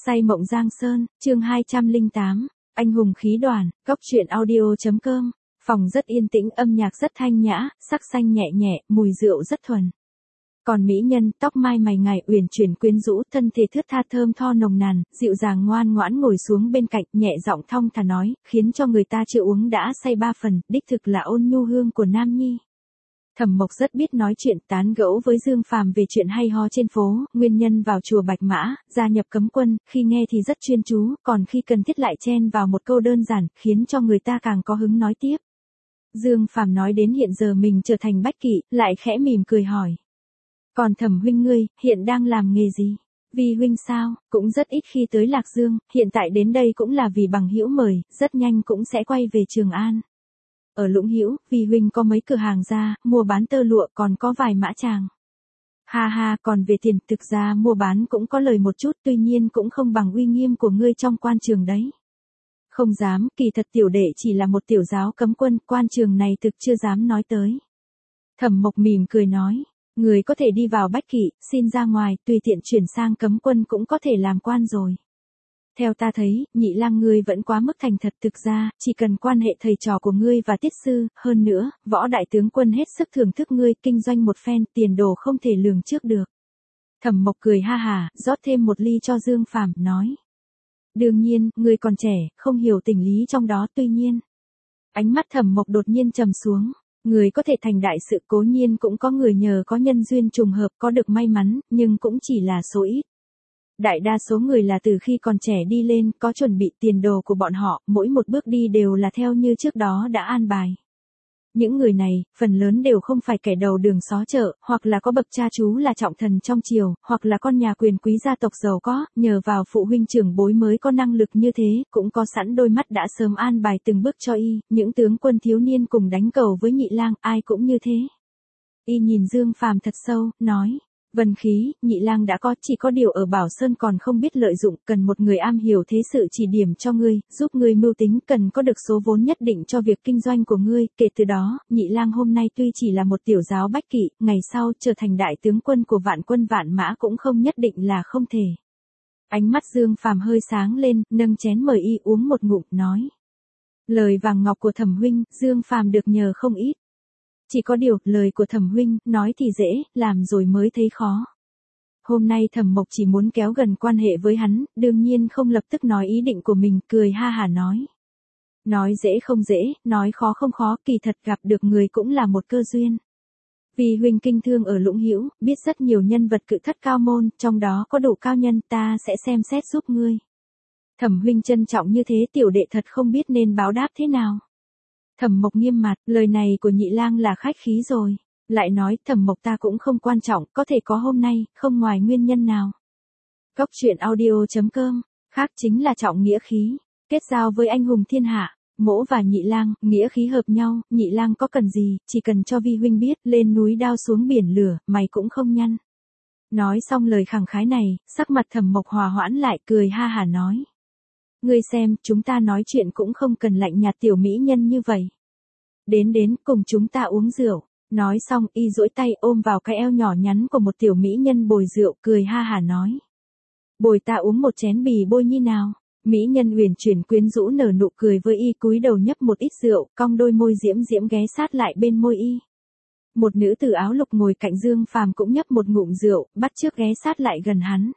Say mộng Giang Sơn, chương 208, anh hùng khí đoàn, góc truyện audio.com. Phòng rất yên tĩnh, âm nhạc rất thanh nhã, sắc xanh nhẹ nhẹ, mùi rượu rất thuần. Còn mỹ nhân, tóc mai mày ngài uyển chuyển quyến rũ, thân thể thướt tha thơm tho nồng nàn, dịu dàng ngoan ngoãn ngồi xuống bên cạnh, nhẹ giọng thong thả nói, khiến cho người ta chưa uống đã say ba phần, đích thực là ôn nhu hương của Nam Nhi. Thẩm Mộc rất biết nói chuyện, tán gẫu với Dương Phàm về chuyện hay ho trên phố, nguyên nhân vào chùa Bạch Mã, gia nhập cấm quân, khi nghe thì rất chuyên chú, còn khi cần thiết lại chen vào một câu đơn giản, khiến cho người ta càng có hứng nói tiếp. Dương Phàm nói đến hiện giờ mình trở thành bách kỵ, lại khẽ mỉm cười hỏi. Còn Thẩm huynh ngươi, hiện đang làm nghề gì? Vi huynh sao, cũng rất ít khi tới Lạc Dương, hiện tại đến đây cũng là vì bằng hữu mời, rất nhanh cũng sẽ quay về Trường An. Ở Lũng Hữu, Vi huynh có mấy cửa hàng ra, mua bán tơ lụa, còn có vài mã tràng. Ha ha, còn về tiền, thực ra mua bán cũng có lời một chút, tuy nhiên cũng không bằng uy nghiêm của ngươi trong quan trường đấy. Không dám, kỳ thật tiểu đệ chỉ là một tiểu giáo cấm quân, quan trường này thực chưa dám nói tới. Thẩm Mộc mỉm cười nói, người có thể đi vào bách kỵ, xin ra ngoài, tùy tiện chuyển sang cấm quân cũng có thể làm quan rồi. Theo ta thấy, Nhị Lang ngươi vẫn quá mức thành thật, thực ra, chỉ cần quan hệ thầy trò của ngươi và tiết sư, hơn nữa, võ đại tướng quân hết sức thưởng thức ngươi, kinh doanh một phen, tiền đồ không thể lường trước được. Thẩm Mộc cười ha hà, rót thêm một ly cho Dương Phàm, nói. Đương nhiên, ngươi còn trẻ, không hiểu tình lý trong đó, tuy nhiên. Ánh mắt Thẩm Mộc đột nhiên trầm xuống, người có thể thành đại sự cố nhiên cũng có người nhờ có nhân duyên trùng hợp có được may mắn, nhưng cũng chỉ là số ít. Đại đa số người là từ khi còn trẻ đi lên, có chuẩn bị tiền đồ của bọn họ, mỗi một bước đi đều là theo như trước đó đã an bài. Những người này, phần lớn đều không phải kẻ đầu đường xó chợ, hoặc là có bậc cha chú là trọng thần trong triều, hoặc là con nhà quyền quý gia tộc giàu có, nhờ vào phụ huynh trưởng bối mới có năng lực như thế, cũng có sẵn đôi mắt đã sớm an bài từng bước cho y, những tướng quân thiếu niên cùng đánh cầu với Nhị Lang, ai cũng như thế. Y nhìn Dương Phàm thật sâu, nói. Vân khí, Nhị Lang đã có, chỉ có điều ở Bảo Sơn còn không biết lợi dụng, cần một người am hiểu thế sự chỉ điểm cho ngươi, giúp ngươi mưu tính, cần có được số vốn nhất định cho việc kinh doanh của ngươi, kể từ đó, Nhị Lang hôm nay tuy chỉ là một tiểu giáo bách kỵ, ngày sau trở thành đại tướng quân của vạn quân vạn mã cũng không nhất định là không thể. Ánh mắt Dương Phàm hơi sáng lên, nâng chén mời y uống một ngụm, nói. Lời vàng ngọc của Thẩm huynh, Dương Phàm được nhờ không ít. Chỉ có điều, lời của Thẩm huynh, nói thì dễ, làm rồi mới thấy khó. Hôm nay Thẩm Mộc chỉ muốn kéo gần quan hệ với hắn, đương nhiên không lập tức nói ý định của mình, cười ha hả nói. Nói dễ không dễ, nói khó không khó, kỳ thật gặp được người cũng là một cơ duyên. Vì huynh kinh thương ở Lũng Hữu, biết rất nhiều nhân vật cự thất cao môn, trong đó có đủ cao nhân, ta sẽ xem xét giúp ngươi. Thẩm huynh trân trọng như thế, tiểu đệ thật không biết nên báo đáp thế nào. Thẩm Mộc nghiêm mặt, lời này của Nhị Lang là khách khí rồi. Lại nói, Thẩm Mộc ta cũng không quan trọng, có thể có hôm nay, không ngoài nguyên nhân nào. Góc truyện audio.com, khác chính là trọng nghĩa khí, kết giao với anh hùng thiên hạ, Mỗ và Nhị Lang, nghĩa khí hợp nhau, Nhị Lang có cần gì, chỉ cần cho vi huynh biết, lên núi đao xuống biển lửa, mày cũng không nhăn. Nói xong lời khẳng khái này, sắc mặt Thẩm Mộc hòa hoãn lại, cười ha hả nói. Ngươi xem, chúng ta nói chuyện cũng không cần lạnh nhạt tiểu mỹ nhân như vậy. Đến, cùng chúng ta uống rượu. Nói xong, y duỗi tay ôm vào cái eo nhỏ nhắn của một tiểu mỹ nhân bồi rượu, cười ha hả nói. Bồi ta uống một chén bì bôi như nào. Mỹ nhân uyển chuyển quyến rũ nở nụ cười với y, cúi đầu nhấp một ít rượu, cong đôi môi diễm diễm ghé sát lại bên môi y. Một nữ tử áo lục ngồi cạnh Dương Phàm cũng nhấp một ngụm rượu, bắt chước ghé sát lại gần hắn.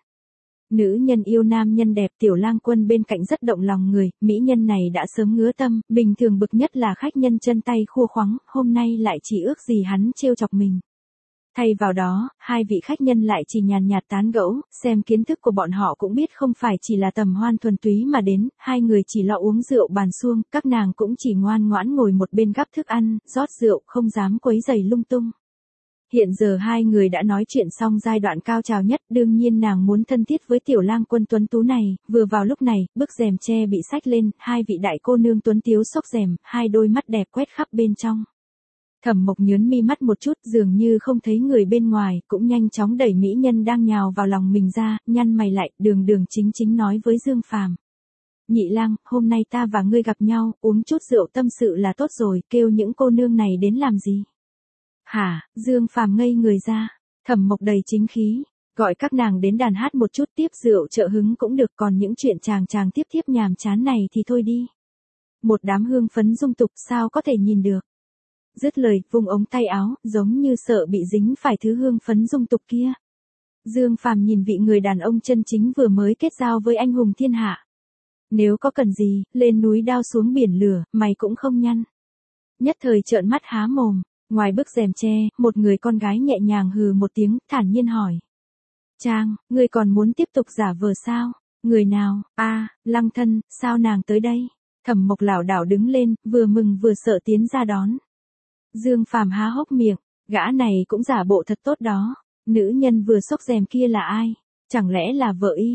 Nữ nhân yêu nam nhân đẹp, Tiểu Lang Quân bên cạnh rất động lòng người, mỹ nhân này đã sớm ngứa tâm, bình thường bực nhất là khách nhân chân tay khua khoắng, hôm nay lại chỉ ước gì hắn trêu chọc mình. Thay vào đó, hai vị khách nhân lại chỉ nhàn nhạt tán gẫu, xem kiến thức của bọn họ cũng biết không phải chỉ là tầm hoan thuần túy mà đến, hai người chỉ lo uống rượu bàn suông, các nàng cũng chỉ ngoan ngoãn ngồi một bên gắp thức ăn, rót rượu, không dám quấy rầy lung tung. Hiện giờ hai người đã nói chuyện xong giai đoạn cao trào nhất, đương nhiên nàng muốn thân thiết với Tiểu Lang Quân tuấn tú này, vừa vào lúc này, bức rèm tre bị xách lên, hai vị đại cô nương tuấn tiếu xốc rèm, hai đôi mắt đẹp quét khắp bên trong. Thẩm Mộc nhướng mi mắt một chút, dường như không thấy người bên ngoài, cũng nhanh chóng đẩy mỹ nhân đang nhào vào lòng mình ra, nhăn mày lại, đường chính chính nói với Dương Phàm. Nhị Lang, hôm nay ta và ngươi gặp nhau, uống chút rượu tâm sự là tốt rồi, kêu những cô nương này đến làm gì? Hả? Dương Phàm ngây người ra, Thẩm Mộc đầy chính khí. Gọi các nàng đến đàn hát một chút tiếp rượu trợ hứng cũng được, còn những chuyện chàng tiếp tiếp nhàm chán này thì thôi đi. Một đám hương phấn dung tục sao có thể nhìn được. Dứt lời, vung ống tay áo, giống như sợ bị dính phải thứ hương phấn dung tục kia. Dương Phàm nhìn vị người đàn ông chân chính vừa mới kết giao với anh hùng thiên hạ. Nếu có cần gì, lên núi đao xuống biển lửa, mày cũng không nhăn. Nhất thời trợn mắt há mồm, ngoài bức rèm tre, một người con gái nhẹ nhàng hừ một tiếng, thản nhiên hỏi. Trang, ngươi còn muốn tiếp tục giả vờ sao? Người nào? Lăng thân, sao nàng tới đây? Thẩm Mộc lảo đảo đứng lên, vừa mừng vừa sợ tiến ra đón. Dương Phàm há hốc miệng, gã này cũng giả bộ thật tốt đó. Nữ nhân vừa xốc rèm kia là ai? Chẳng lẽ là vợ y?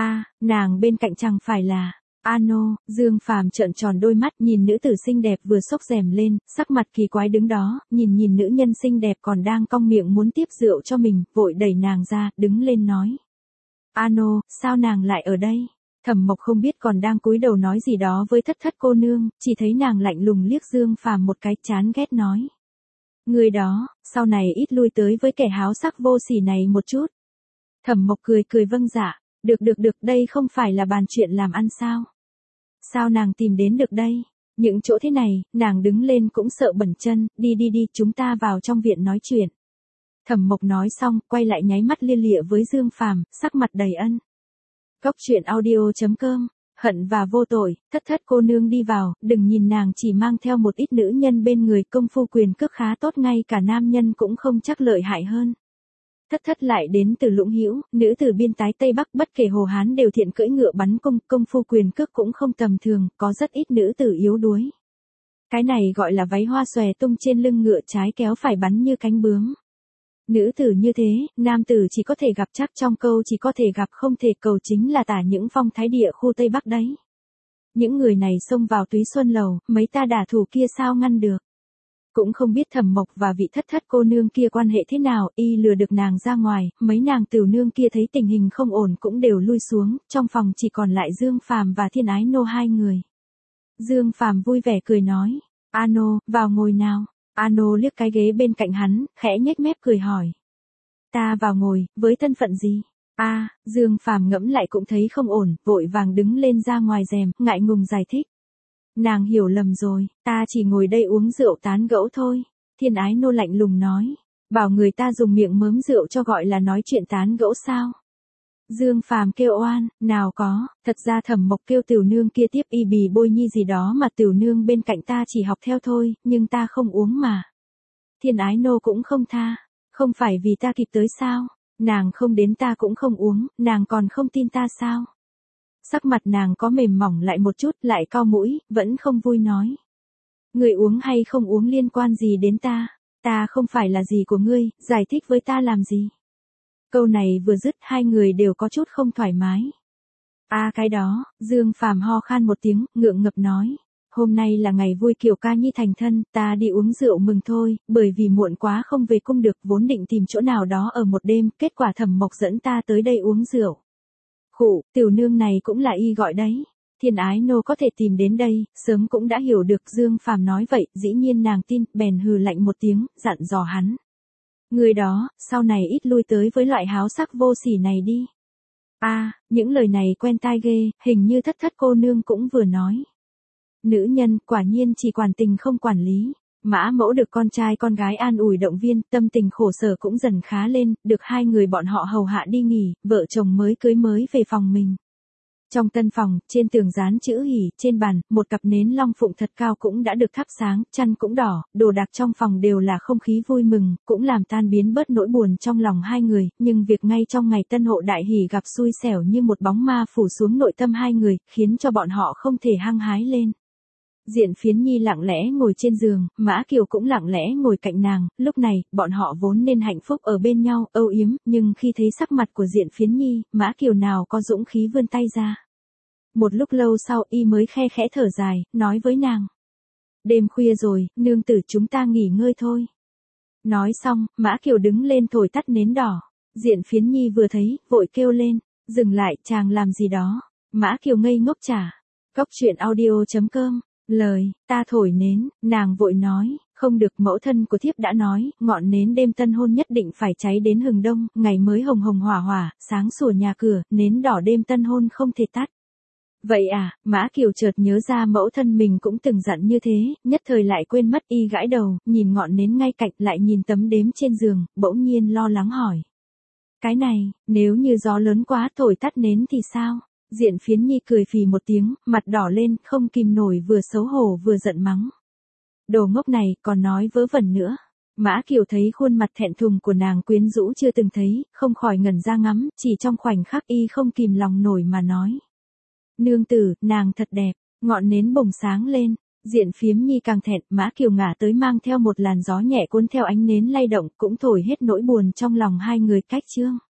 Nàng bên cạnh chẳng phải là... Ano, Dương Phàm trợn tròn đôi mắt nhìn nữ tử xinh đẹp vừa xốc rèm lên, sắc mặt kỳ quái đứng đó, nhìn nữ nhân xinh đẹp còn đang cong miệng muốn tiếp rượu cho mình, vội đẩy nàng ra, đứng lên nói. Ano, sao nàng lại ở đây? Thẩm Mộc không biết còn đang cúi đầu nói gì đó với thất thất cô nương, chỉ thấy nàng lạnh lùng liếc Dương Phàm một cái chán ghét nói. Người đó, sau này ít lui tới với kẻ háo sắc vô sỉ này một chút. Thẩm Mộc cười vâng dạ, được, đây không phải là bàn chuyện làm ăn sao? Sao nàng tìm đến được đây? Những chỗ thế này, nàng đứng lên cũng sợ bẩn chân, đi, chúng ta vào trong viện nói chuyện. Thẩm Mộc nói xong, quay lại nháy mắt lia lịa với Dương Phàm, sắc mặt đầy ân. Cốc truyện audio.com, hận và vô tội, thất cô nương đi vào, đừng nhìn nàng chỉ mang theo một ít nữ nhân bên người, công phu quyền cước khá tốt, ngay cả nam nhân cũng không chắc lợi hại hơn. Thất lại đến từ Lũng Hữu, nữ từ biên tái Tây Bắc, bất kể Hồ Hán đều thiện cưỡi ngựa bắn cung, công phu quyền cước cũng không tầm thường, có rất ít nữ tử yếu đuối. Cái này gọi là váy hoa xòe tung trên lưng ngựa, trái kéo phải bắn như cánh bướm. Nữ tử như thế, nam tử chỉ có thể gặp, chắc trong câu chỉ có thể gặp không thể cầu chính là tả những phong thái địa khu Tây Bắc đấy. Những người này xông vào Túy Xuân Lầu, mấy ta đả thủ kia sao ngăn được. Cũng không biết Thẩm Mộc và vị thất cô nương kia quan hệ thế nào, y lừa được nàng ra ngoài, mấy nàng tiểu nương kia thấy tình hình không ổn cũng đều lui xuống, trong phòng chỉ còn lại Dương Phàm và Thiên Ái Nô hai người. Dương Phàm vui vẻ cười nói, Ano, vào ngồi nào. Ano liếc cái ghế bên cạnh hắn, khẽ nhếch mép cười hỏi. Ta vào ngồi, với thân phận gì? Dương Phàm ngẫm lại cũng thấy không ổn, vội vàng đứng lên ra ngoài rèm, ngại ngùng giải thích. Nàng hiểu lầm rồi, ta chỉ ngồi đây uống rượu tán gẫu thôi. Thiên Ái Nô lạnh lùng nói, bảo người ta dùng miệng mớm rượu cho gọi là nói chuyện tán gẫu sao? Dương Phàm kêu oan, nào có, thật ra Thẩm Mộc kêu tiểu nương kia tiếp y bì bôi nhi gì đó mà tiểu nương bên cạnh ta chỉ học theo thôi, nhưng ta không uống mà. Thiên Ái Nô cũng không tha, không phải vì ta kịp tới sao? Nàng không đến ta cũng không uống, nàng còn không tin ta sao? Sắc mặt nàng có mềm mỏng lại một chút, lại cau mũi, vẫn không vui nói. Người uống hay không uống liên quan gì đến ta không phải là gì của ngươi, giải thích với ta làm gì? Câu này vừa dứt hai người đều có chút không thoải mái. Cái đó, Dương Phàm ho khan một tiếng, ngượng ngập nói. Hôm nay là ngày vui Kiều Ca Nhi thành thân, ta đi uống rượu mừng thôi, bởi vì muộn quá không về cung được, vốn định tìm chỗ nào đó ở một đêm, kết quả Thẩm Mộc dẫn ta tới đây uống rượu. Khụ, tiểu nương này cũng là y gọi đấy. Thiên Ái Nô có thể tìm đến đây, sớm cũng đã hiểu được Dương Phàm nói vậy, dĩ nhiên nàng tin, bèn hừ lạnh một tiếng, dặn dò hắn. Người đó, sau này ít lui tới với loại háo sắc vô sỉ này đi. Những lời này quen tai ghê, hình như thất cô nương cũng vừa nói. Nữ nhân, quả nhiên chỉ quản tình không quản lý. Mã Mẫu được con trai con gái an ủi động viên, tâm tình khổ sở cũng dần khá lên, được hai người bọn họ hầu hạ đi nghỉ, vợ chồng mới cưới mới về phòng mình. Trong tân phòng, trên tường dán chữ hỉ, trên bàn, một cặp nến long phụng thật cao cũng đã được thắp sáng, chăn cũng đỏ, đồ đạc trong phòng đều là không khí vui mừng, cũng làm tan biến bớt nỗi buồn trong lòng hai người, nhưng việc ngay trong ngày tân hộ đại hỉ gặp xui xẻo như một bóng ma phủ xuống nội tâm hai người, khiến cho bọn họ không thể hăng hái lên. Diện Phiến Nhi lặng lẽ ngồi trên giường, Mã Kiều cũng lặng lẽ ngồi cạnh nàng, lúc này, bọn họ vốn nên hạnh phúc ở bên nhau, âu yếm, nhưng khi thấy sắc mặt của Diện Phiến Nhi, Mã Kiều nào có dũng khí vươn tay ra. Một lúc lâu sau y mới khe khẽ thở dài, nói với nàng. Đêm khuya rồi, nương tử chúng ta nghỉ ngơi thôi. Nói xong, Mã Kiều đứng lên thổi tắt nến đỏ. Diện Phiến Nhi vừa thấy, vội kêu lên, dừng lại, chàng làm gì đó. Mã Kiều ngây ngốc trả. Cốc truyện audio.com. Lời, ta thổi nến, nàng vội nói, Không được, mẫu thân của thiếp đã nói, ngọn nến đêm tân hôn nhất định phải cháy đến hừng đông, ngày mới hồng hồng hỏa hỏa, sáng sủa nhà cửa, nến đỏ đêm tân hôn không thể tắt. Vậy à, Mã Kiều chợt nhớ ra mẫu thân mình cũng từng dặn như thế, nhất thời lại quên mất, y gãi đầu, nhìn ngọn nến ngay cạnh, lại nhìn tấm đếm trên giường, bỗng nhiên lo lắng hỏi. Cái này, nếu như gió lớn quá thổi tắt nến thì sao? Diện Phiến Nhi cười phì một tiếng, mặt đỏ lên, không kìm nổi, vừa xấu hổ vừa giận mắng. Đồ ngốc này, còn nói vớ vẩn nữa. Mã Kiều thấy khuôn mặt thẹn thùng của nàng quyến rũ chưa từng thấy, không khỏi ngẩn ra ngắm, chỉ trong khoảnh khắc y không kìm lòng nổi mà nói. Nương tử, nàng thật đẹp, ngọn nến bồng sáng lên. Diện Phiếm Nhi càng thẹn, Mã Kiều ngả tới mang theo một làn gió nhẹ cuốn theo ánh nến lay động, cũng thổi hết nỗi buồn trong lòng hai người cách chương.